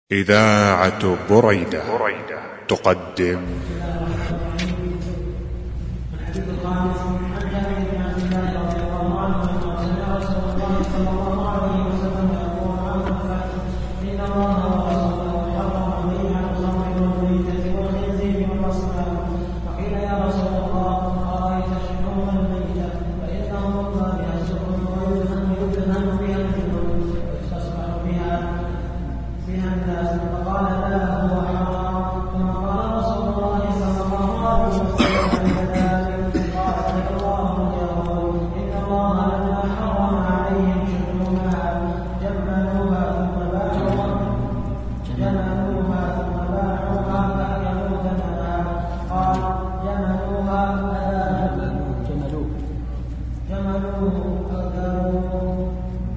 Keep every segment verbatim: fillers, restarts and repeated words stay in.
إذاعة بريدة تقدم الحديث الخامس عن جابر بن عبد الله رضي الله عنه سمع رسول الله صلى الله عليه وسلم يقول عن الفتح إن الله ورسوله حرم بيع الخمر والميتة والخنزير والأصنام. فقيل يا رسول الله أرأيت شحوم الميتة فإنه يطلى بها السفن ويدهن يدهن بها الجلود ويستصبح بها بها الناس. فقال لا هو حرام. ثم قال رسول الله صلى الله عليه وسلم كذلك قال الله يقول إن الله لما حرم عليهم شحومها جملوها ثم باعوها جملوها ثم باعوها فأكلوا ثمنها. قال جملوها أذابوا جملوه جملوه أذابوا.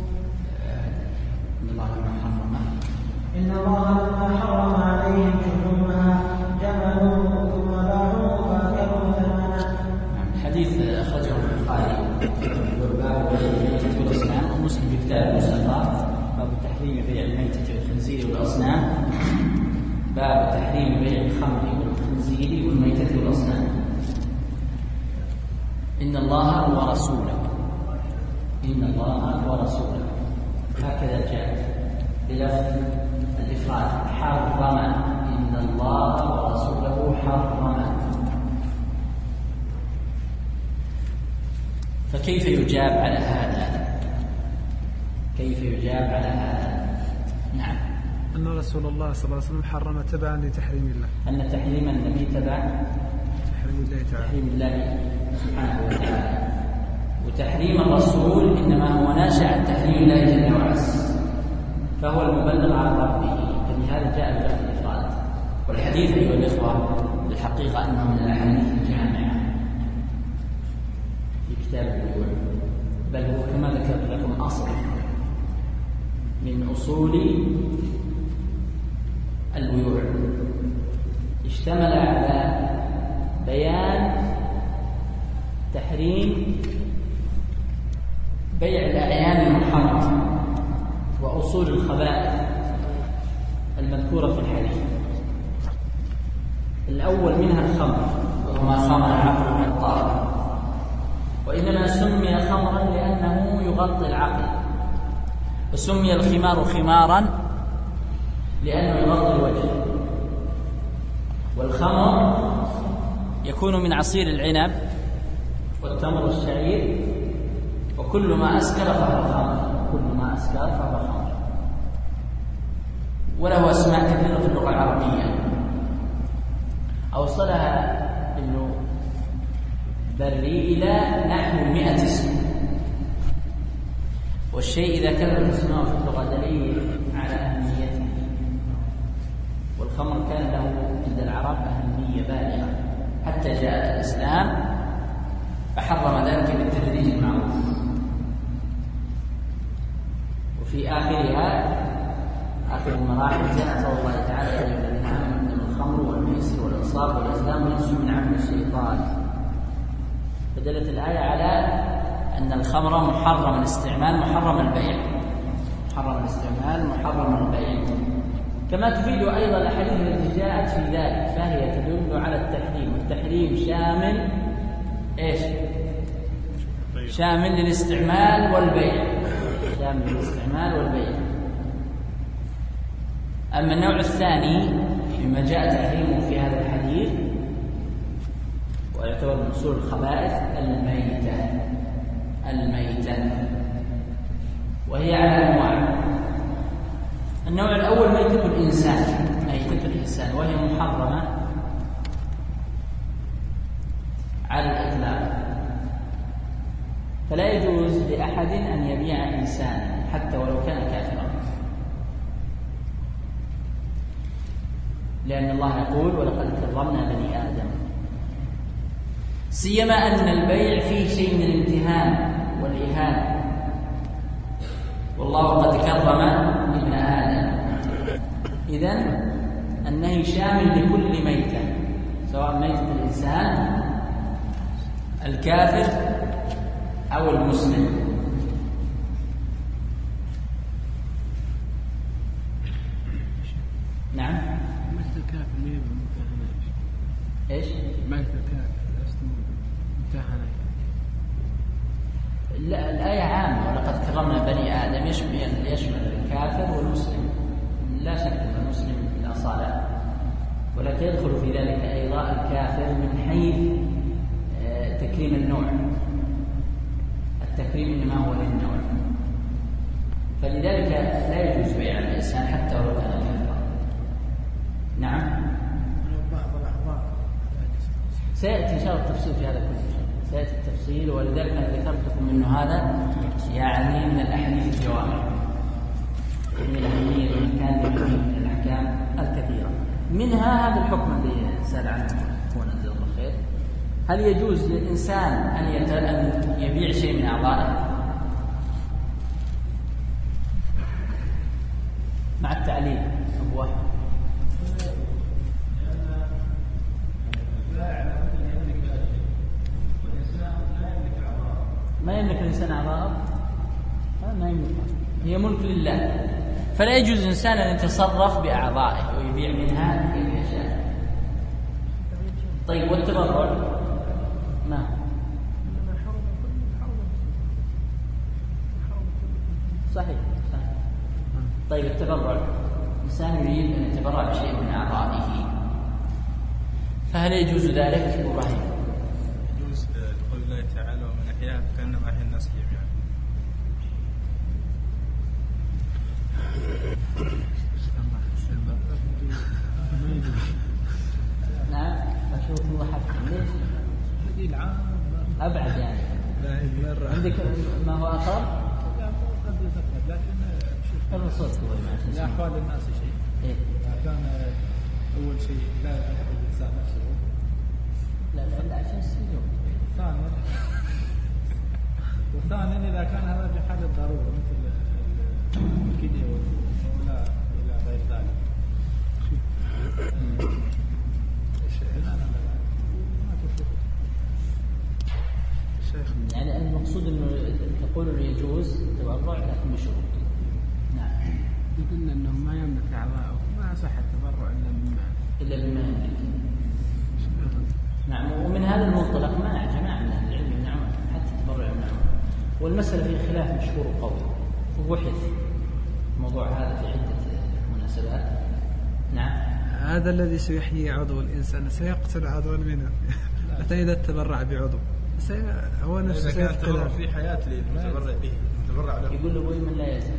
إن الله لما حرم إن الله لما حرم عليهم شحومها جملوه ثم باعوه فأكلوا ثمنه. حديث أخرجه البخاري باب الميتة والأصنام، ومسلم في كتاب المسلمات باب تحريم بيع الميتة والخنزير والأصنام، باب تحريم بيع الخمر والخنزير والميتة والأصنام. إن الله ورسوله إن الله ورسوله هكذا جاء بلفظ الإفراد حرم. إن الله ورسوله حرم. فكيف يجاب على هذا؟ كيف يجاب على هذا؟ نعم، أن رسول الله صلى الله عليه وسلم حرم تبعا لتحريم الله، أن تحريم النبي تبع تحريم الله تعالى تحريم الله سبحانه وتعالى، وتحريم الرسول إنما هو ناشئ عن تحريم الله جل وعز، فهو المبلغ عن ربه، فلهذا جاء بلفظ الإفراد. والحديث أيها الإخوة بالحقيقة أنه من الأحاديث الجامعة في كتاب البيوع، بل هو كما ذكرت لكم أصل من أصول البيوع، اشتمل على بيان تحريم بيع الأعيان المحرمة وأصول الخبائث المذكورة في الحديث. الأول منها الخمر، وهو ما خمر عقله من الطاهر، وإنما سمي خمرا لأنه يغطي العقل، وسمي الخمار خمارا لأنه يغطي الوجه. والخمر يكون من عصير العنب والتمر والشعير، وكل ما أسكر فهو خمر، كل ما أسكر فهو خمر. وله أسماء كثيرة في اللغة العربية أوصلها ابن بري إلى نحو مئة اسم، والشيء إذا كانت اسمه في اللغة دليل على أهميته. والخمر كان له عند العرب أهمية بالغة حتى جاء الإسلام فحرم ذلك بالتدريج المعروف. وفي آخرها آخر المراحل جاء قول الله تعالى يا أيها الذين آمنوا إنما الخمر والميسر والأنصاب والأزلام رجس من عمل الشيطان. فدلت الآية على أن الخمر محرم الاستعمال محرم البيع، محرم الاستعمال محرم البيع، كما تفيد أيضا الأحاديث التي جاءت في ذلك، فهي تدل على التحريم، والتحريم شامل إيش؟ شامل للاستعمال والبيع، شامل للاستعمال والبيع. أما النوع الثاني مما جاء تحريمه في هذا الحديث ويعتبر من أصول الخبائث الميتة، الميتة وهي على أنواع. النوع الأول ميتة الإنسان، ميتة الإنسان، وهي محرمة على الإطلاق، فلا يجوز لأحد أن يبيع إنسانا حتى ولو كان كافرا، لأن الله يقول ولقد كرمنا بني آدم، سيما أن البيع فيه شيء من الامتهان والإهانة، والله قد كرم ابن آدم. إذن النهي شامل لكل ميتة، سواء ميتة الإنسان الكافر أو المسلم. نعم. مثل الكافر ما يبقى ممتهنة. إيش؟ مثل الكافر لست ممتهنة. لا، الآية عامة، ولقد كرمنا بني آدم يشمل يشمل الكافر والمسلم. لا شك أن المسلم بالأصالة، ولكن يدخل في ذلك أيضا الكافر من حيث تكريم النوع. التكريم إنما هو للنوع، فلذلك لا يجوز بيع الإنسان حتى ولو كان كافرا. نعم. سيأتي إن شاء الله التفصيل في هذا كله، سيأتي التفصيل، ولذلك أنا ذكرت لكم أنه هذا يعني من الأحاديث الجوامع، من الأهمية كان من الأحكام الكثيرة. منها هذا الحكم الذي سأل عنه هو نزل الله خير. هل يجوز للإنسان أن يبيع شيء من أعضائه مع التعليل؟ أبو واحد. ما يملك الإنسان أعضاءه، ما يملك، هي ملك لله، فلا يجوز الإنسان أن يتصرف بأعضائه ويبيع منها كيف يشاء. طيب والتبرع ما صحيح صحيح. طيب التبرع، الإنسان يريد أن يتبرع بشيء من أعضائه، فهل يجوز ذلك إبراهيم؟ يجوز لقول الله تعالى ومن أحياها كأنما أحيا الناس جميعا. نعم. أشوف موضحك ليش؟ هذه العام أبعد يعني. عندك ما هو آخر؟ قد يتقبل، لكن شوف الصوت قوي معك. لا أحوال الناس شيء. إيه؟ كان أول شيء لا يعرف الإنسان نفسه. لا لا لا عشان السجون. ثانيا وثانيا إذا كان هذا بحال الضرورة مثل الكلية ولا إلى غير ذلك. يعني المقصود انه تقول انه يجوز التبرع لكن بشروط. نعم. قلنا انه ما يملك اعضاءه، ما صح التبرع الا بما الا بما يملك. نعم. ومن هذا المنطلق منع جماعه من اهل العلم يمنعون حتى التبرع يمنعون، والمساله فيها خلاف مشهور قوي، وبحث الموضوع هذا في عده مناسبات. نعم. هذا الذي سيحيي عضو الإنسان سيقتل عضوا منه حتى إذا تبرع بعضو هو نفسه سيفقد في حياة المتبرع به المتبرع له. يقول له من لا يزال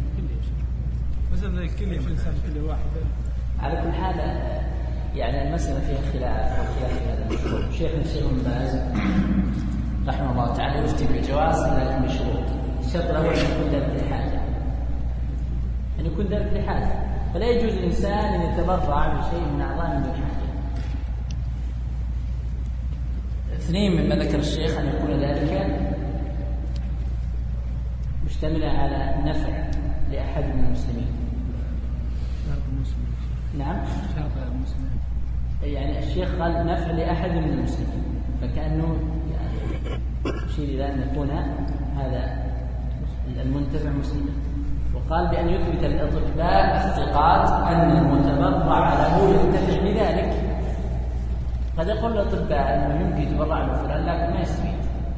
مثلا كل إنسان كل واحد. على كل حال يعني المسألة فيها خلاف، والخلاف في هذا المشروع. شيخ الشيخ ابن باز رحمه الله تعالى يفتي بالجواز لكن بشروط. الشرط الأول أن يكون ذلك لحاجة، أن يكون ذلك لحاجة، فلا يجوز الإنسان أن يتبرع بشيء من أعضاء من دون حاجة. اثنين مما ذكر الشيخ أن يكون ذلك مشتملا على نفع لأحد من المسلمين. شرط المسلم. نعم. شرط المسلم. يعني الشيخ قال نفع لأحد من المسلمين، فكأنه يعني يشير إلى أن يكون هذا المنتفع مسلما. وقال بأن يثبت الأطباء الثقات أن المتبرع له ينتفع بذلك. قد يقول الأطباء أنه يمكن يتبرع له فلان لكن ما يستفيد،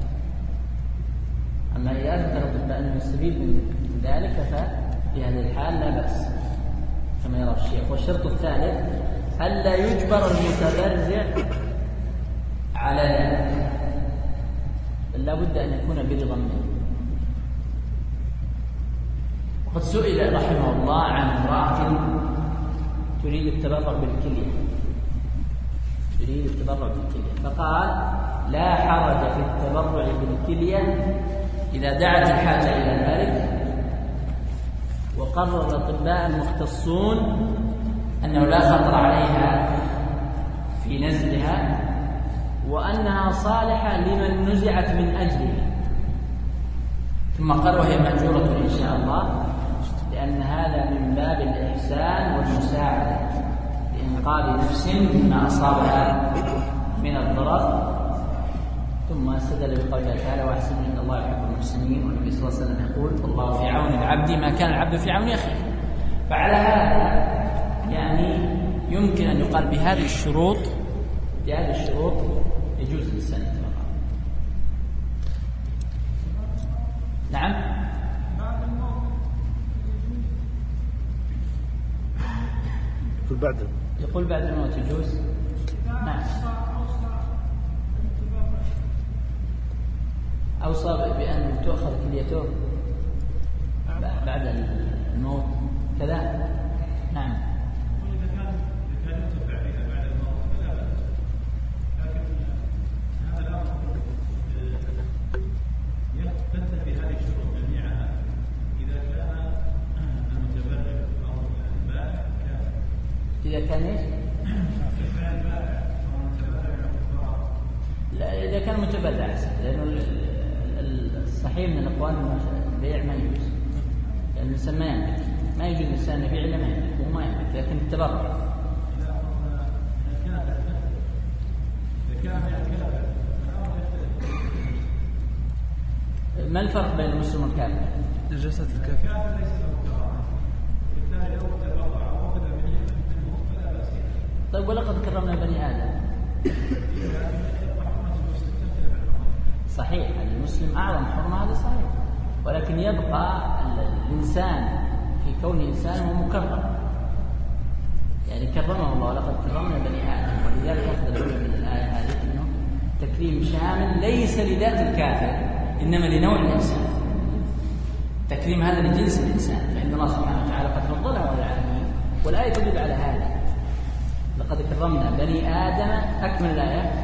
أما إذا أثبت الأطباء أنه يستفيد من ذلك ففي هذه الحال لا بأس كما يرى الشيخ. والشرط الثالث ألا يجبر المتبرع على ذلك، بل لا بد أن يكون برضا منه. وقد سئل رحمه الله عن امرأة تريد التبرع بالكلية تريد التبرع بالكلية فقال لا حرج في التبرع بالكلية إذا دعت الحاجة إلى ذلك، وقرر الأطباء المختصون أنه لا خطر عليها في نزلها، وأنها صالحة لمن نزعت من أجله. ثم قال وهي مأجورة إن شاء الله، لأن هذا من باب الإحسان والمساعدة لإنقاذ نفس مما أصابها من الضرر. ثم استدل بقوله تعالى واحسن إن الله يحب المحسنين، والنبي صلى الله عليه وسلم يقول والله في عون العبد ما كان العبد في عون أخيه. فعلى هذا يعني يمكن أن يقال بهذه الشروط بهذه الشروط يجوز للإنسان يتبرع. نعم. يقول بعد يقول بعد الموت يجوز. نعم. أوصى بأن تؤخذ كليته بعد الموت كذا. نعم. إذا كان إيش؟ لا، إذا كان متبرع أحسن، لأنه الصحيح من الأقوال البيع ما يجوز، لأن الإنسان ما يملك، ما يجوز الإنسان يبيع إلا ما يملك، وهو ما يملك، لكن التبرع. ما الفرق بين المسلم والكافر؟ نجاسة الكافر. طيب ولقد كرمنا بني آدم. صحيح المسلم أعظم حرمة، هذا صحيح، ولكن يبقى الإنسان في كونه إنسان هو مكرم، يعني كرمه الله ولقد كرمنا بني آدم. ولذلك أخذ العلماء من الآية هذه أنه تكريم شامل ليس لذات الكافر إنما لنوع الإنسان. تكريم هذا لجنس الإنسان، فإن الله سبحانه وتعالى قد فضله على العالمين، والآية تدل على هذا. لقد كرمنا بني آدم. أكمل الآية.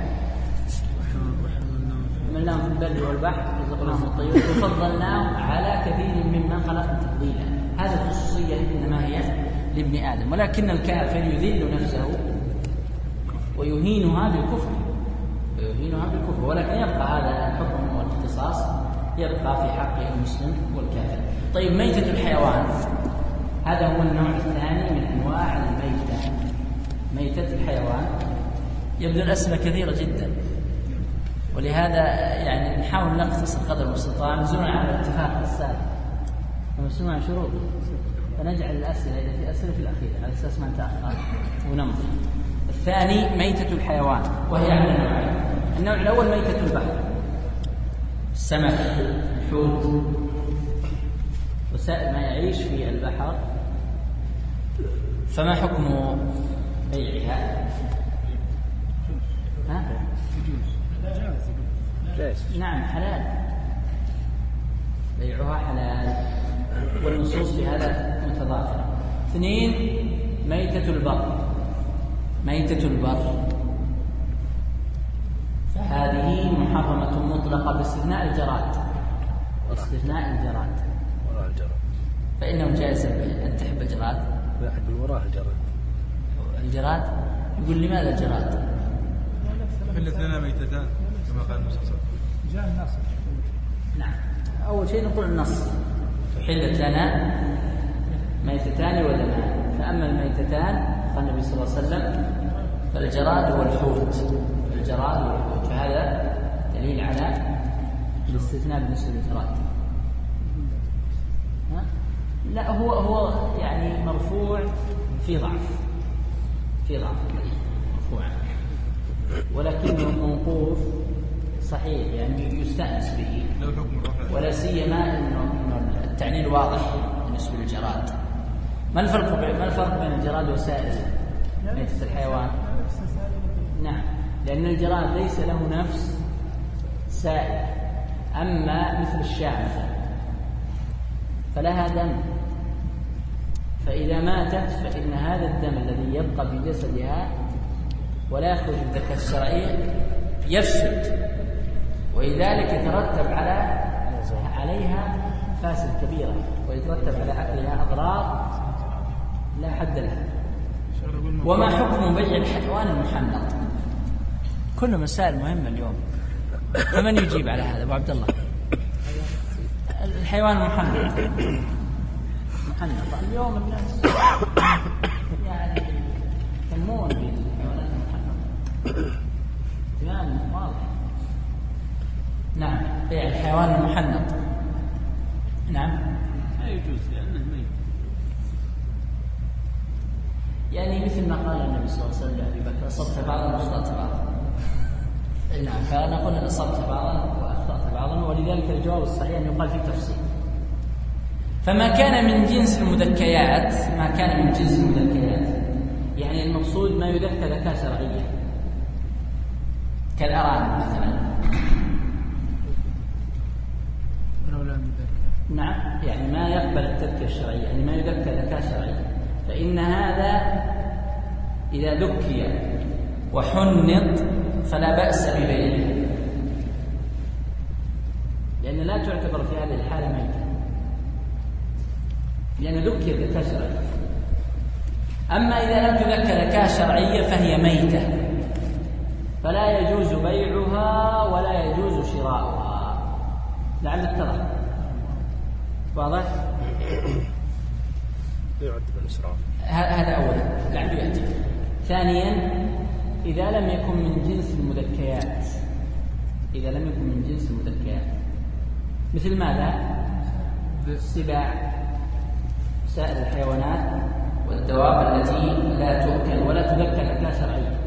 حملناهم في البر والبحر ورزقناهم الطيبات وفضلناهم على كثير ممن خلقنا تفضيلا. هذه الخصوصية إنما هي لابن آدم، ولكن الكافر يذل نفسه ويهينها بالكفر ويهينها بالكفر ولكن يبقى هذا الحكم والاختصاص يبقى في حق المسلم والكافر. طيب ميتة الحيوان، هذا هو النوع الثاني من أنواع الميتة. ميتة الحيوان يبدو الأسئلة كثيرة جدا، ولهذا يعني نحاول نختصر قدر المستطاع نزولا على الاتفاق السابق ونسمع عن شروط، فنجعل الأسئلة إذا في أسئلة في الأخير على أساس ما نتأخر ونمضي. الثاني ميتة الحيوان، وهي على نوعين. النوع الأول ميتة البحر، السمك، الحوت وسائر ما يعيش في البحر، فما حكم بيعها؟ ها؟ نعم حلال، بيعها حلال، والنصوص في هذا متضافرة. اثنين ميتة البر. ميتة البر فهذه محرمة مطلقة باستثناء الجراد، باستثناء الجراد فإنه جائز أن تحب الجراد. لا أحب الوراء الجراد. الجراد يقول لماذا الجراد؟ حلت لنا ميتتان كما قال النبي صلى الله عليه وسلم. جاء النص. نعم، أول شيء نقول النص حلت لنا ميتتان ودمان، فأما الميتتان قال النبي صلى الله عليه وسلم فالجراد والحوت، الجراد والحوت، فهذا دليل على الاستثناء بالنسبة للجراد. لا هو هو يعني مرفوع في ضعف، في ضعف مرفوع، ولكنه موقوف صحيح يعني يستأنس به، ولا سيما انه التعليل واضح بالنسبه للجراد. ما الفرق بين ما الفرق بين الجراد وسائر ميتة الحيوان؟ نعم، لأن الجراد ليس له نفس سائل، أما مثل الشاة مثلا فلها دم، فإذا ماتت فإن هذا الدم الذي يبقى في جسدها ولا يخرج الزكاة الشرعية يفسد، ولذلك يترتب على عليها فاسد كبيرة، ويترتب على أكلها أضرار لا حد لها. وما حكم بيع الحيوان المحنط؟ كل مسائل مهمة اليوم، فمن يجيب على هذا؟ أبو عبد الله. الحيوان المحنط محنط اليوم الناس يعني يهتمون بالحيوانات المحنطة، كلام واضح. نعم، بيع الحيوان المحنط نعم لا يجوز لأنه ميت. يعني مثل ما قال النبي صلى الله عليه وسلم لأبي بكر أصبت بعضا وأخطأت بعضا. نعم، فنقول أن أصبت بعضا وأخطأت بعضا، ولذلك الجواب الصحيح أن يقال في تفصيل. فما كان من جنس المذكيات، ما كان من جنس المذكيات يعني المقصود ما يذكى ذكاء شرعية كالأرانب مثلا. نعم، يعني ما يقبل التذكية الشرعية، يعني ما يذكى ذكاء شرعية، فإن هذا إذا ذكي وحنط فلا بأس ببيعه، لأن لا تعتبر في هذه الحالة ميتة، لأن ذكي ذكاء شرعية. أما إذا لم تذكى ذكاء شرعية فهي ميتة، فلا يجوز بيعها ولا يجوز شراؤها. لعلك ترى واضح؟ يعد بالإسراف. هذا أولا لعله يأتي. ثانيا، إذا لم يكن من جنس المذكيات، إذا لم يكن من جنس المذكيات مثل ماذا؟ السباع، سائر الحيوانات والدواب التي لا تؤكل ولا تذكى ذكاء شرعية،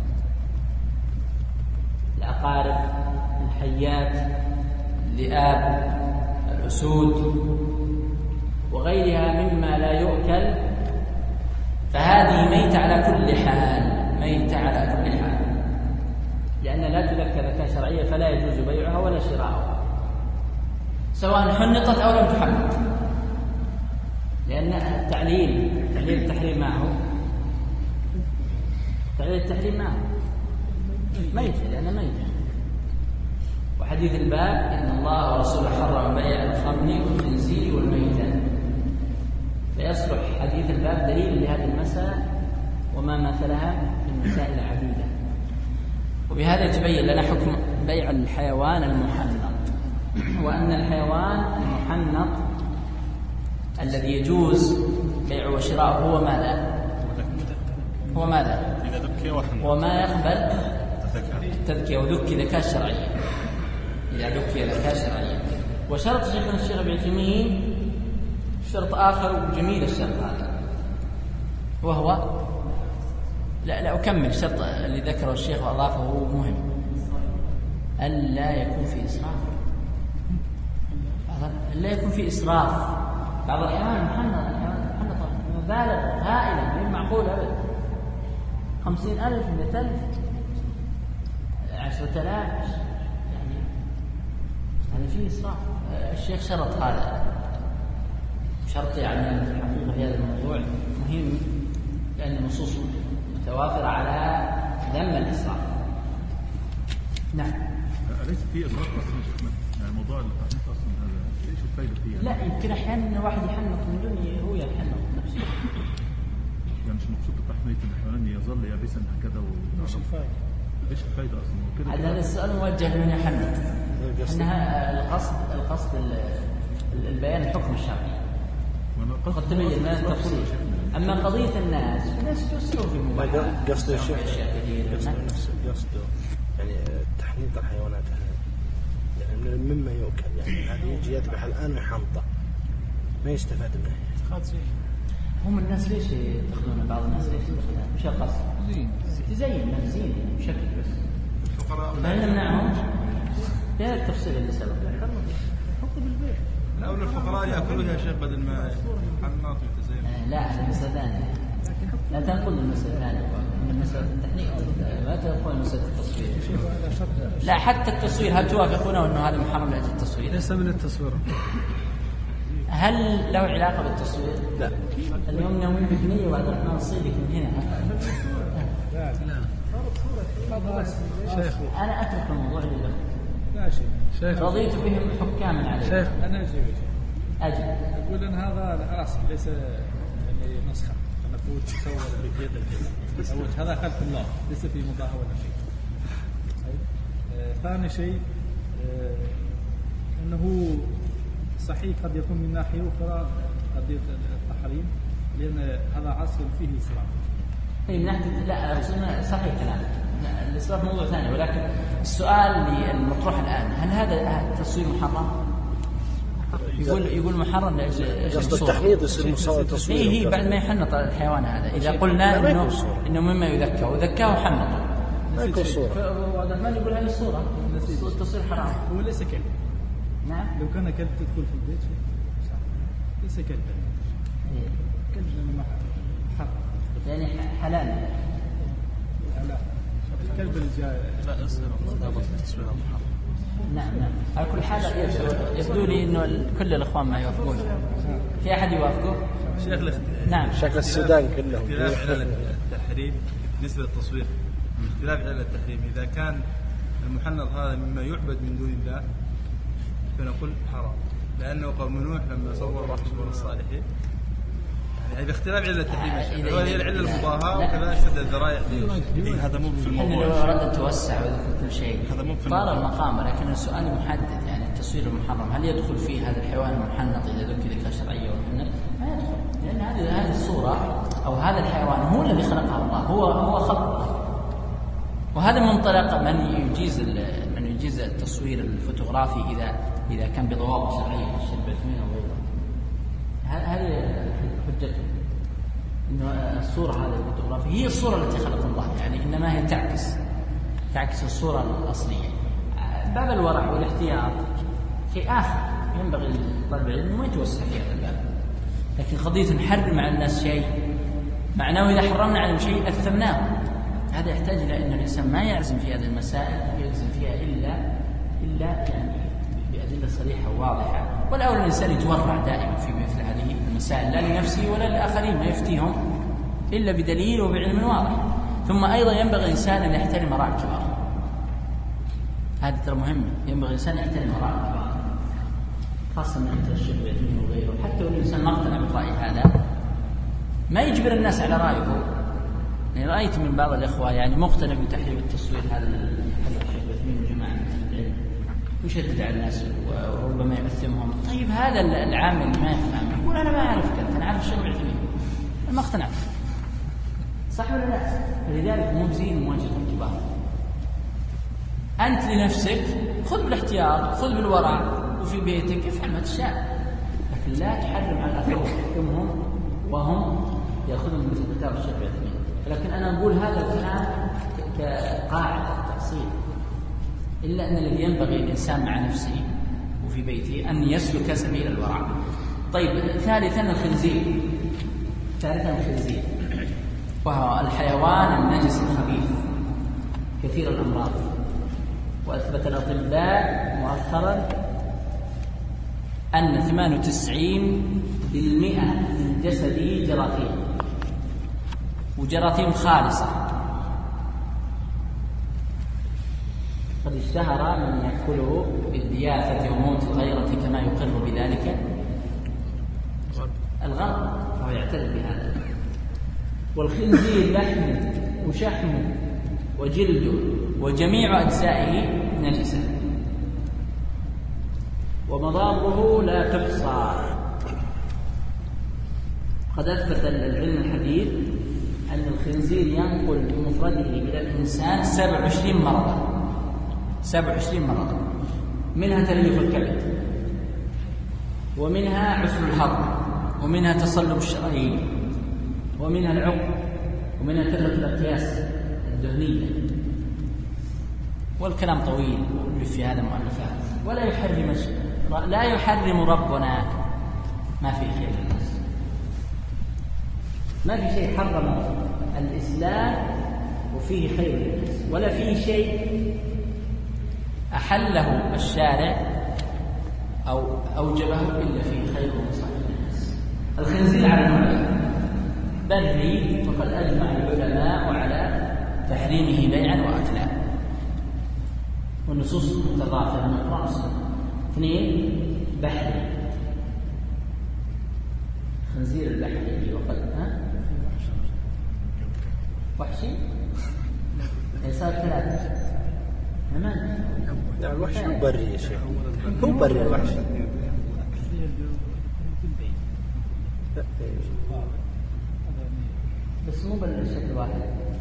العقارب، الحيات، الذئاب، الأسود وغيرها مما لا يؤكل، فهذه ميتة على كل حال، ميتة على كل حال، لأن لا تذكى ذكاء شرعية فلا يجوز بيعها ولا شراؤها، سواء حنطت أو لم تحنط، لأن التعليل تعليل التحريم معه تعليل التحريم معه ميتة، لأنها ميتة. وحديث الباب إن الله ورسوله حرم بيع الخمر والخنزير والميتة، فيصلح حديث الباب دليل لهذه المسألة وما مثلها في المسائل العديدة. وبهذا يتبين لنا حكم بيع الحيوان المحنط، وأن الحيوان المحنط الذي يجوز بيعه وشراؤه هو ماذا؟ هو ماذا؟ هو ما يقبل تذكية وذكي ذكاء شرعية، إذا ذكي ذكاء شرعية. وشرط شيخنا الشيخ ابن تيمية شرط آخر جميل الشرط هذا، وهو لا لا أكمل شرط اللي ذكره الشيخ وأضافه مهم، ألا يكون في إسراف، ألا يكون في إسراف. بعض الأحيان محنط محنط مبالغ هائلة غير معقول أبدا، خمسين ألف مئة ألف عشرة آلاف، يعني هذا فيه إسراف. الشيخ شرط هذا شرط يعني الحقيقة في هذا الموضوع مهم، لأن النصوص متوافرة على ذم الإسراف. نعم. أليس في إسراف أصلا شيخنا؟ يعني موضوع التحنيط أصلا هذا إيش الفائدة فيه؟ لا، يمكن أحيانا الواحد يحنط من دون هو يحنط نفسه. يعني مش مقصود التحنيط إن الحيوان يظل يابسا هكذا و إيش الفائدة؟ إيش الفائدة أصلا؟ هذا السؤال موجه لمن يحنط. إنها القصد القصد البيان الحكم الشرعي. قد تبين ما تقول. أما قضية الناس الناس توسعوا في المباحثات. قصد الشيخ قصده يعني تحنيط الحيوانات يعني مما يؤكل، يعني هذا يجي يذبح الآن ويحنطه ما يستفاد منه. هم الناس ليش يتخذون بعض الناس ليش يتخذون؟ مش القصد تزين زين بشكل بس. هل نمنعهم؟ في التفصيل اللي سبق حطوا بالبيع. لا، أول الفقراء يأكلون يا شيخ بدل ما حناط ويتزين. آه لا، هذه مسألة ثانية. لا تنقل المسألة الثانية من مسألة التحنيط، لا تنقل مسألة التصوير. لا، حتى التصوير هل توافقونه أنه هذا محرم لأجل التصوير؟ ليس من التصوير. هل له علاقة بالتصوير؟ لا. اليوم ناويين بجنيه وعبد الرحمن الصيدي من هنا. لا لا شيخ، أنا أترك الموضوع لله. لا شيء شيخ رضيت بهم حكاما عليه. شيخ أنا أجيب أجل أقول أن هذا خلاص ليس يعني نسخة، أنا أقول تصور بكيد الكيد هذا خلق الله، ليس في مضاهى ولا شيء. آه ثاني شيء آه أنه صحيح قد يكون من ناحية أخرى قضية التحريم، لأن هذا عصر فيه إسراف. إيه من ناحية لا صحيح كلامك، الإسراف موضوع ثاني، ولكن السؤال المطروح الآن هل هذا التصوير محرم؟ يقول يقول محرم لاجل قصد التحنيط يصير مصور تصوير. إيه هي بعد ما يحنط الحيوان هذا إذا قلنا إنه إنه مما يذكى وذكاه حنطه ما يكون صورة. فعبد الرحمن يقول هذه الصورة تصير حرام. هو ليس كلب. نعم. لو كان كلب تدخل في البيت ليس كلب. كلب لما حرام. يعني حلال. لا. الكلب اللي جاء لا يصير ضابط التصوير محرم. نعم نعم. على كل حال يبدو لي إنه كل الإخوان ما يوافقون. في أحد يوافقه؟ شيخ نعم. شكل السودان كلهم. اختلاف علل التحريم بالنسبة للتصوير. اختلاف علل التحريم إذا كان المحنط هذا مما يعبد من دون الله فنقول حرام لأنه قوم نوح لما صور صور الصالحين يعني باختلاف علة التحريم هذه العلة المضاهاة وكذا سد الذرائع. هذا مو في إحنا الموضوع. لو أردنا نتوسع وذكر كل شيء هذا مو في طال الموضوع. المقام، لكن السؤال محدد يعني التصوير المحرم هل يدخل فيه هذا الحيوان المحنط إذا ذكر ذكر شرعية ومحنط؟ ما يدخل، لأن هذه هذه الصورة أو هذا الحيوان هو الذي خلقه الله، هو هو خلق الله. وهذا منطلق من يجيز من يجيز التصوير الفوتوغرافي إذا إذا كان بضوابط شرعية كالشيخ العثيمين أو غيره. هذه حجته إنه الصورة هذه الفوتوغرافية هي الصورة التي خلق الله، يعني إنما هي تعكس تعكس الصورة الأصلية. باب الورع والاحتياط شيء آخر ينبغي لطالب العلم ما يتوسع في هذا الباب، لكن قضية نحرم على الناس شيء معناه إذا حرمنا عليهم شيء أثمناه. هذا يحتاج إلى أن الإنسان ما يعزم في هذه المسائل يعزم فيها إلا إلا يعني بأدلة صريحة وواضحة. والأول الإنسان يتورع دائما في مثل هذه المسائل لا لنفسه ولا للآخرين، ما يفتيهم إلا بدليل وبعلم واضح. ثم أيضا ينبغي الإنسان أن يحترم آراء الكبار، هذا ترى مهم، ينبغي الإنسان أن يحترم آراء الكبار خاصة من أنت الشيخ العثيمين وغيره. حتى لو الإنسان ما اقتنع بالرأي هذا ما يجبر الناس على رأيه. يعني رأيت من بعض الإخوة يعني مقتنع بتحريم التصوير هذا الشيخ العثيمين وجماعة من العلم يشدد على الناس وربما يؤثمهم. طيب هذا العام اللي ما يفهم يقول أنا ما أعرف كذا، أنا عارف الشيخ العثيمين ما اقتنعت، صح ولا لا؟ فلذلك مو بزين مواجهة الكبار. أنت لنفسك خذ بالاحتياط، خذ بالورع، وفي بيتك افعل ما تشاء، لكن لا تحرم على الآخرين وتحكمهم وهم يأخذون مثل كتاب الشيخ العثيمين. لكن أنا أقول هذا الكلام كقاعدة تأصيل، إلا أن الذي ينبغي الإنسان مع نفسه وفي بيته أن يسلك سبيل الورع. طيب ثالثا الخنزير، ثالثا الخنزير وهو الحيوان النجس الخبيث كثير الأمراض. وأثبت الأطباء مؤخرا أن ثمانية وتسعين بالمئة من جسده جراثيم، وجراثيم خالصة. قد اشتهر من يأكله بالضيافة وموت الغيرة كما يقر بذلك الغرب، فهو يعترف بهذا. والخنزير لحمه وشحمه وجلده وجميع أجزائه نجسة، ومضاره لا تحصى. قد أثبت العلم الحديث أن الخنزير ينقل بمفرده إلى الإنسان سبع وعشرين مرضا، سبع وعشرين مرضا، منها تليف الكبد، ومنها عسر الهضم، ومنها تصلب الشرايين، ومنها العقم، ومنها كثرة الأقياس الدهنية. والكلام طويل في هذا مؤلفات. ولا يحرم لا يحرم ربنا ما فيه خير للناس، ما في شيء حرم الإسلام وفيه خير للناس، ولا فيه شيء أحله الشارع أو أوجبه إلا فيه خير ومصالح للناس. الخنزير على نوعين، بري وقد أجمع العلماء على تحريمه بيعا وأكلا، والنصوص متضافرة من القرآن والسنة. اثنين بحري، خنزير البحري وقد ها وحشي صار ثلاثة. نعم لا الوحش هو بري يا شيخ، هو بري الوحش. بس مو بالشكل واحد،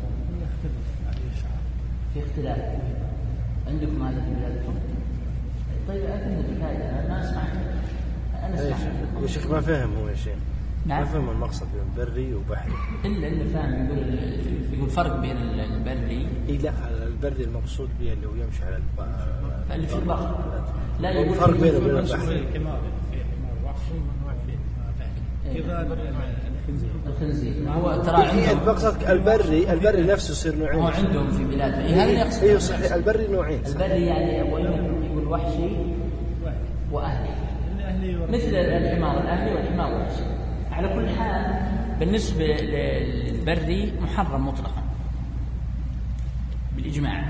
في اختلاف عندكم هذا في بلادكم. طيب أكيد الفائدة أنا ما أسمع يا شيخ ما فهم هو يا شيخ. نعم. ما فهم المقصد بين بري وبحري. إلا اللي فاهم يقول يقول فرق بين البري. إيه لا البري المقصود به اللي هو يمشي على البحر. اللي في البحر. لا يقول فرق بينه وبين البحر. في حمار في حمار وحشي في كذا الخنزير. الخنزير هو ترى عندهم. المقصد البري البري نفسه يصير نوعين. هو عندهم في بلاد. إيه هذا يقصد. إيه صحيح البري نوعين. البري يعني يقول وحشي وأهلي. مثل الحمار الأهلي والحمار الوحشي. على كل حال بالنسبة للبري محرم مطلقا بالإجماع.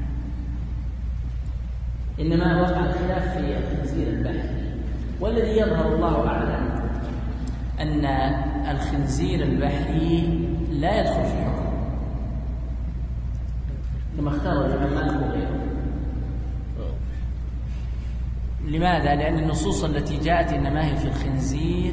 إنما وقع الخلاف في الخنزير البحري، والذي يظهر الله أعلم أن الخنزير البحري لا يدخل في الحكم كما اختار الإمام مالك وغيره. لماذا؟ لأن النصوص التي جاءت إنما هي في الخنزير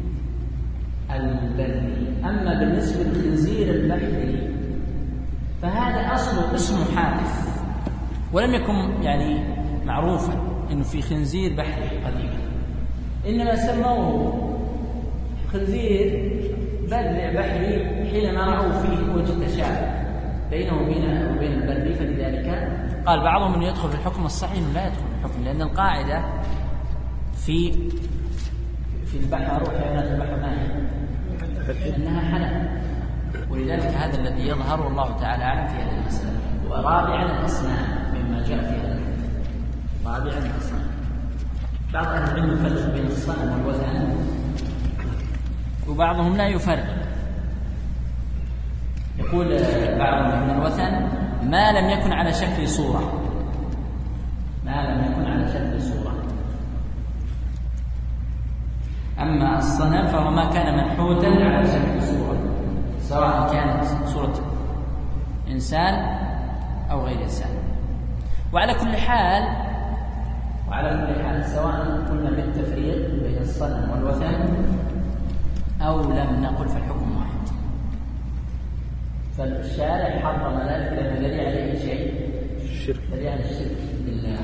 البري. أما بالنسبة للخنزير البحري فهذا أصله اسمه حادث ولم يكن يعني معروفا إنه في خنزير بحري قديما، إنما سموه خنزير بحري حينما رأوا فيه وجه تشابه بينه وبين البري، فلذلك قال بعضهم أنه يدخل في الحكم الصحيح لا يدخل في الحكم، لأن القاعدة في في البحر وحيوانات البحر ما هي؟ إنها حلال، ولذلك هذا الذي يظهر والله تعالى أعلم في هذه المسألة. ورابعا الأسنان مما جاء في هذا الحديث. رابعا الأسنان. بعض أهل العلم يفرق بين الصنم والوثن وبعضهم لا يفرق. يقول بعضهم أن الوثن ما لم يكن على شكل صورة، ما لم يكن على شكل صورة. أما الصنم فهو ما كان منحوتا على شكل صورة، سواء كانت صورة إنسان أو غير إنسان. وعلى كل حال وعلى كل حال سواء قلنا بالتفريق بين الصنم والوثن أو لم نقل فالحكم واحد. فالشارع حرم ذلك لأنه دليل عليه شيء الشرك، دليل على الشرك بالله.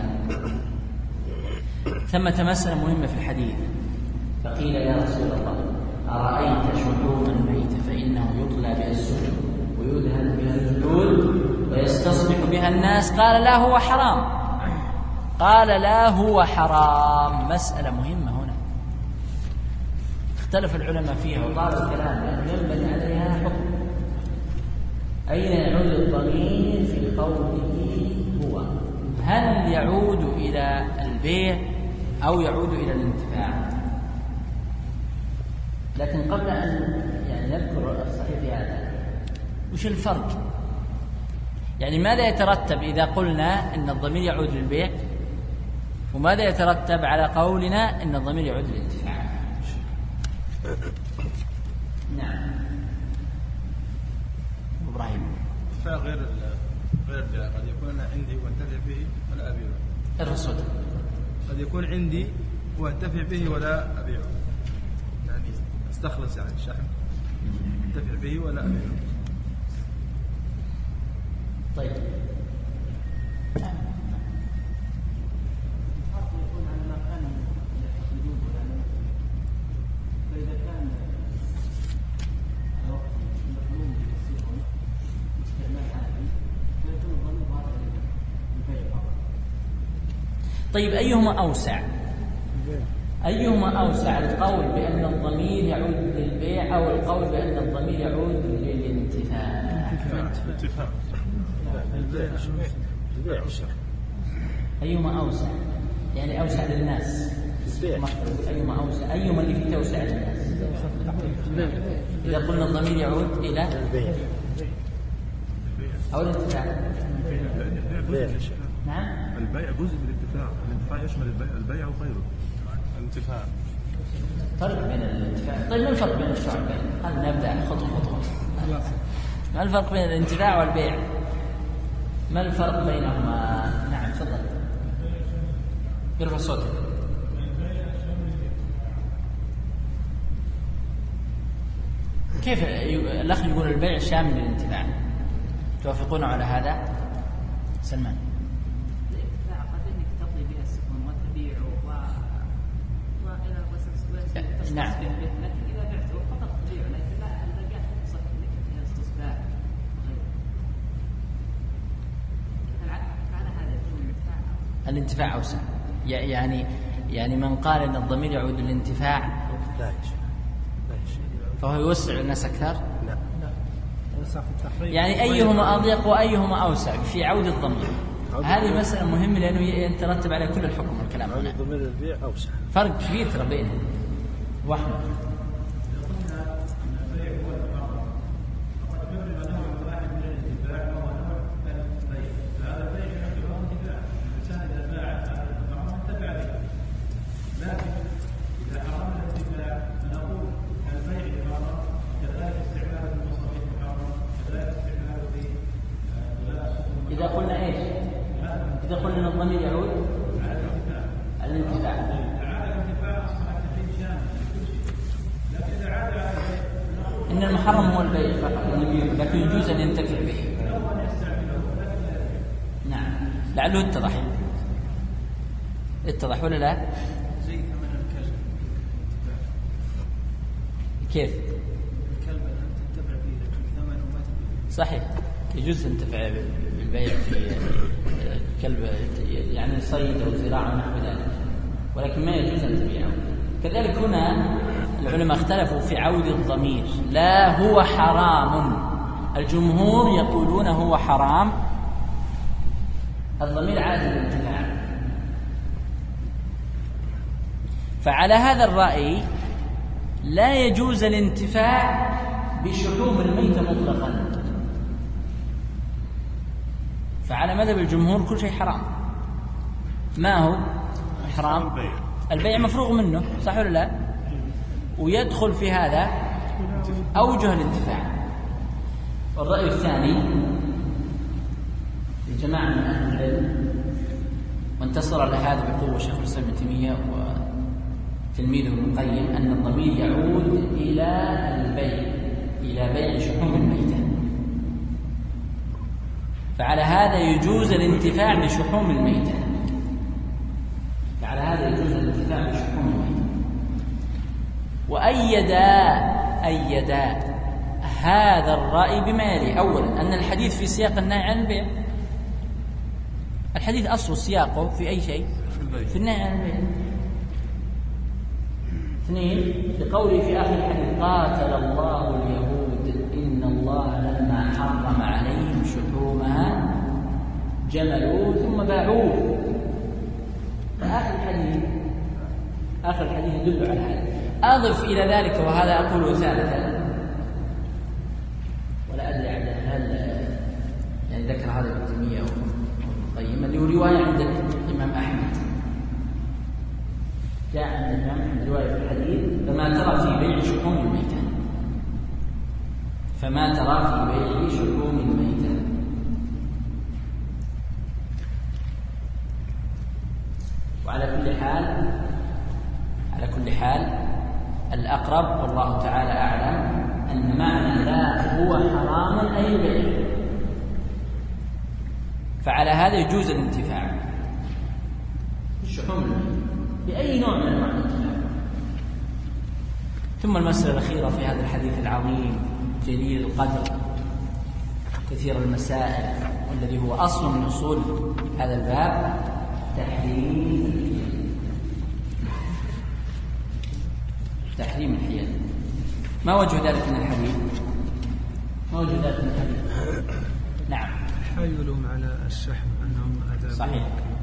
ثمة مسألة مهمة في الحديث. فقيل يا رسول الله أرأيت شحوم الميت فإنه يطلى بها السجن ويدهن بها الجلود ويستصبح بها الناس، قال لا هو حرام. قال لا هو حرام. مسألة مهمة هنا اختلف العلماء فيها وطال الكلام لأنه ينبني عليها حكم. أين يعود الضمير في قوله هو؟ هل يعود إلى البيع أو يعود إلى الانتفاع؟ لكن قبل أن يعني نذكر الصحيح في هذا، وش الفرق؟ يعني ماذا يترتب إذا قلنا إن الضمير يعود للبيع، وماذا يترتب على قولنا إن الضمير يعود للانتفاع؟ نعم إبراهيم. فغير غير البيع قد يكون عندي وانتفع به ولا أبيعه. الرسول قد يكون عندي وانتفع به ولا أبيعه، يعني استخلص يعني الشحن انتفع به ولا أبيعه. طيب طيب أيهما أوسع؟ أيهما أوسع، القول بأن الضمير يعود للبيع أو القول بأن الضمير يعود للانتفاع؟ أيهما أوسع؟ يعني أوسع للناس. أيهما أوسع؟ أيهما اللي فيه توسع للناس؟ إذا قلنا الضمير يعود إلى البيع أو الانتفاع. نعم. البيع جزء من الانتفاع، الانتفاع يشمل البيع, البيع وغيره. الانتفاع فرق بين الانتفاع. طيب ما الفرق بين الانتفاع والبيع؟ خلينا نبدأ خطوة خطوة. ما الفرق بين الانتفاع والبيع؟ ما الفرق بينهما؟ نعم تفضل. ارفع صوتك. كيف الأخ يقول البيع شامل للانتفاع؟ توافقون على هذا؟ سلمان. قد انك تقضي بها السكن وتبيع والى نعم. لكن إذا بعته فقط تبيع، لكن لا الباقيات تصح لك فيها استصلاح وغيره. على هذا يكون الانتفاع الانتفاع أوسع، يعني يعني من قال أن الضمير يعود للانتفاع لا يا شيخ لا يا شيخ فهو يوسع الناس أكثر. لا أوسع في التحريم. يعني أيهما أضيق وأيهما أوسع في عود الضمير؟ هذه مسألة مهمة لأنه يترتب على كل الحكم والكلام عود هنا. الضمير البيع أوسع. فرق كبير ترى بينهم. واحد إذا قلنا إيش؟ إذا قلنا أن الضمير يعود على الانتفاع. إن المحرم هو البيع فقط، لكن يجوز أن ينتفع به. نعم، لعله اتضح اتضح ولا لا؟ زي ثمن الكلب. كيف؟ الكلب أنت تنتفع به لكن ثمنه ما تبيع. صحيح، يجوز تنتفع بالبيع في كلب يعني صيد أو زراعة ونحو ذلك، ولكن ما يجوز أن تبيعه. كذلك هنا العلماء اختلفوا في عود الضمير، لا هو حرام، الجمهور يقولون هو حرام، الضمير عاد للانتفاع. فعلى هذا الرأي لا يجوز الانتفاع بشحوم الميتة مطلقا، فعلى مذهب الجمهور كل شيء حرام. ما هو حرام؟ البيع مفروغ منه، صح ولا لا؟ ويدخل في هذا أوجه الانتفاع. والرأي الثاني لجماعة من أهل العلم وانتصر لهذا بقوة شيخ الإسلام ابن تيمية وتلميذه ابن القيم أن الضمير يعود إلى البيع، إلى بيع شحوم الميتة. فعلى هذا يجوز الانتفاع بشحوم الميتة، فعلى هذا يجوز الانتفاع بشحوم الميتة. وأيدا أيدا هذا الرأي بما يلي: أولا أن الحديث في سياق النهي عن البيع، الحديث أصل سياقه في أي شيء؟ في النهي عن البيع. اثنين، بقوله في آخر الحديث: قاتل الله اليهود إن الله لما حرم عليهم شحومها جملوه ثم باعوه. آخر الحديث آخر الحديث يدل على هذا. أضف إلى ذلك، وهذا أقوله ثالثا ولا أدري عن هل يعني ذكر هذا ابن تيمية وابن القيم، اللي هو رواية عند الإمام أحمد، جاء عند الإمام أحمد رواية في الحديث: فما ترى في بيع شحوم الميتة، فما ترى في بيع شحوم الميتة. وعلى كل حال على كل حال الأقرب والله تعالى أعلم أن معنى لا هو حرام أي بيع، فعلى هذا يجوز الانتفاع بالشحوم بأي نوع من أنواع الانتفاع. ثم المسألة الأخيرة في هذا الحديث العظيم جليل القدر كثير المسائل، والذي هو أصل من أصول هذا الباب: تحريم تحريم الحيل. ما وجه ذلك من الحديث؟ ما وجه ذلك من الحديث؟ نعم، حيلهم على الشحم أنهم أدابون. صحيح،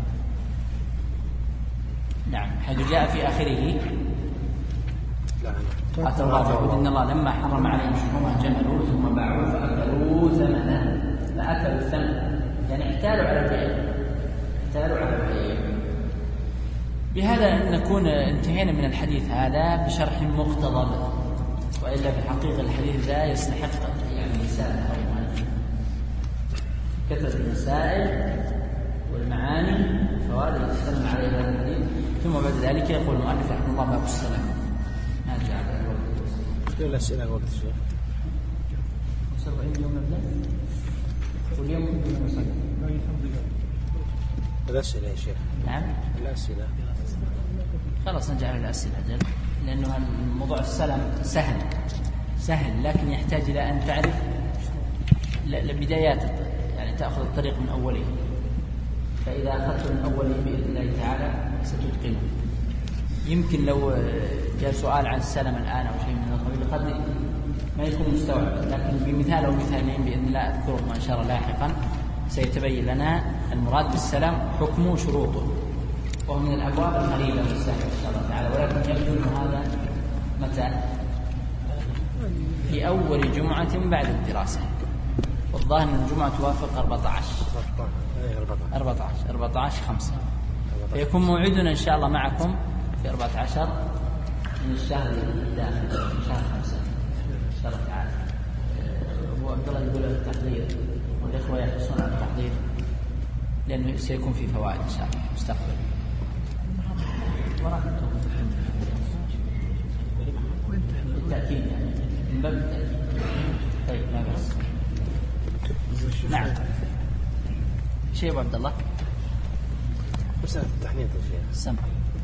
نعم، حيث جاء في آخره: قاتل الله اليهود إن الله لما حرم عليهم شحومها جملوه ثم باعوه فأكلوا ثمنه، فأكلوا الثمن يعني احتالوا على البيع، احتالوا على البيع. بهذا نكون انتهينا من الحديث هذا بشرح مقتضب، وإلا في الحقيقة الحديث ذا يستحق يعني رسالة أو كثرة المسائل والمعاني والفوائد التي تتكلم عليها هذا الحديث. ثم بعد ذلك يقول المؤلف رحمه الله: باب السلام. ما جاء على الوقت. كل الأسئلة وقت الشيخ. سبعين يوم نبدأ. واليوم يوم نصلي. الأسئلة يا شيخ. نعم. الأسئلة. خلاص نجعل الأسئلة. لأنه موضوع السلم سهل سهل لكن يحتاج إلى أن تعرف لبدايات يعني تأخذ الطريق من أوله، فإذا أخذت من أوله بإذن الله تعالى ستتقنه. يمكن لو جاء سؤال عن السلم الآن أو شيء من القبيل قد ما يكون مستوعب، لكن بمثال أو مثالين بإذن الله أذكرهما إن شاء الله لاحقا سيتبين لنا المراد بالسلام حكمه وشروطه، وهو من الأبواب القريبة من السهل إن شاء الله تعالى. ولكن يبدو أن هذا متى؟ في أول جمعة بعد الدراسة، والظاهر أن الجمعة توافق أربعة عشر أربعة عشر خمسة، فيكون موعدنا إن شاء الله معكم في أربعة عشر من الشهر الداخل من شهر خمسة إن شاء الله تعالى. أبو عبد الله يقول التحضير والإخوة يحرصون على التحضير لأنه سيكون في فوائد إن شاء الله مستقبل. بالتأكيد يعني من باب التأكيد. طيب لا بأس. نعم. شيء أبو عبد الله؟ مسألة التحنيط يا شيخ. سمع.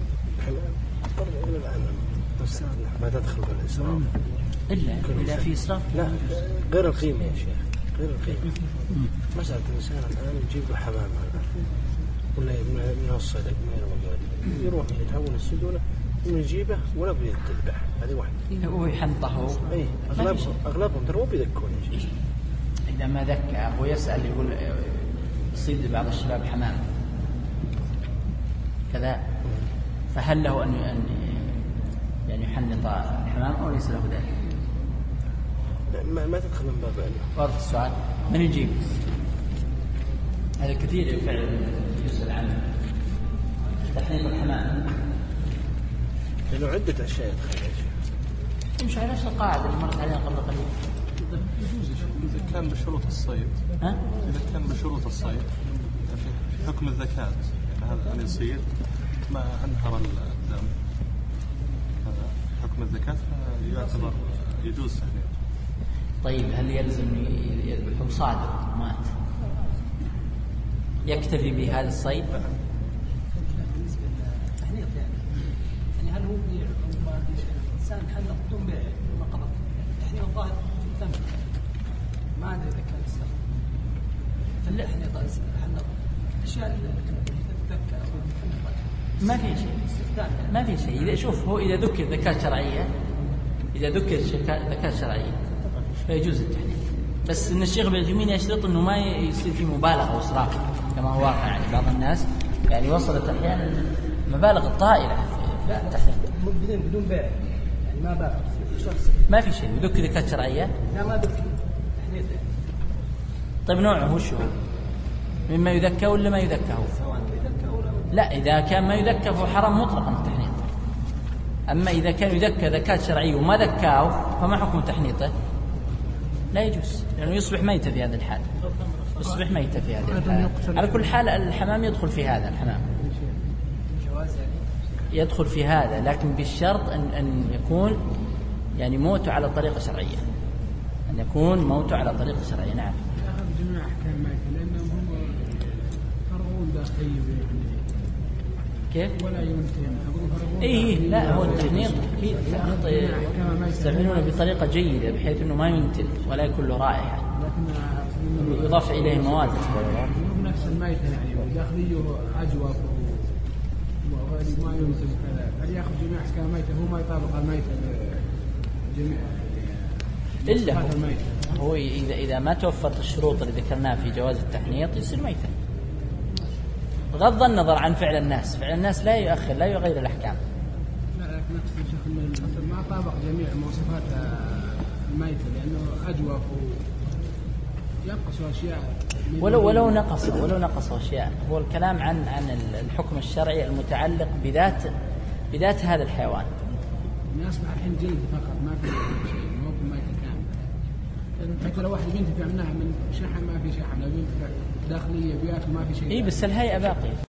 ما تدخل بالإسراف. إلا إلا في إسراف. لا غير القيمة يا شيخ، غير القيمة. مسألة الإنسان الآن يجيب له حمام ولا من الصيد من يروح يتهون السدولة يجيبه ولا بيتذبح، هذه واحدة. هو يحنطه. إيه أغلبهم أغلبهم ترى بيذكون يا شيخ. إذا ما ذكى هو يسأل يقول يصيد بعض الشباب حمام كذا، فهل له أن يعني يحنط الحمام أو ليس له ذلك؟ ما, ما تدخل من باب علم. واضح السؤال. من يجيب؟ هذا كثير فعلا يسأل عنه تحنيط الحمام، لأنه عدة أشياء يدخل يا شيخ. يمشي على نفس القاعدة اللي مرت علينا قبل قليل. إذا كان بشروط الصيد، ها؟ إذا كان بشروط الصيد في حكم الذكاة، يعني هذا أن يصير ما أنهر الدم، هذا حكم الذكاة فيعتبر يجوز تحنيط. طيب هل يلزم يذبحه صادق مات يكتفي بهذا الصيد؟ تحنيط يعني يعني هل هو بيع أو ما إنسان حنط بدون بيع ما قبض تحنيط الظاهر تم ما أدري إذا كان السر لا تحنيط حنط أشياء تتذكر ما في شيء ما في شيء. إذا شوف هو إذا ذكر ذكاء شرعية إذا ذكر ذكاء شرعية فيجوز التحنيط، بس إن الشيخ بالجميل يشترط إنه ما يصير في مبالغة وإسراف كما هو واقع. يعني بعض الناس يعني وصلت أحيانا مبالغ الطائلة في التحنيط بدون بدون بيع يعني ما باع ما في شيء. يذكر ذكاء شرعية لا ما ذكر تحنيط. طيب نوعه وش هو؟ مما يذكى ولا ما يذكى هو؟ لا إذا كان ما يذكى فهو حرام مطلقا التحنيط. أما إذا كان يذكى ذكاة شرعية وما ذكاه فما حكم تحنيطه؟ لا يجوز لأنه يصبح ميتة في هذا الحال، يصبح ميتة في هذا الحال. على كل حال الحمام يدخل في هذا، الحمام يدخل في هذا لكن بالشرط أن, أن يكون يعني موته على طريقة شرعية، أن يكون موته على طريقة شرعية. نعم. أخذ جميع أحكام ميتة لأنهم هم فرغون داخلية كيف؟ ولا يمكن. إيه لا هو التحنيط أكيد التحنيط يستعملونه بطريقة جيدة بحيث إنه ما ينتن ولا يكون له رائحة، يضاف إليه مواد نفس الميتة يعني وداخليه أجوف وغير ما ينتن كذا، هل يأخذ جميع أحكام ميتة هو ما يطابق الميتة جميع إلا هو, هو إذا إذا ما توفرت الشروط اللي ذكرناها في جواز التحنيط يصير ميتة، بغض النظر عن فعل الناس. فعل الناس لا يؤخر لا يغير الأحكام. لا لكن نقصد ما طابق جميع مواصفات الميتة لأنه أجوف وينقص أشياء ولو ولو نقص ولو نقص أشياء. هو الكلام عن عن الحكم الشرعي المتعلق بذات بذات هذا الحيوان. يصبح الحين جلد فقط ما في شيء مو بميتة كاملة. حتى لو واحد بينتفع منها من شحم ما في شحم، لو بينتفع داخلية بياكل ما في شيء. إيه بس الهيئة باقية.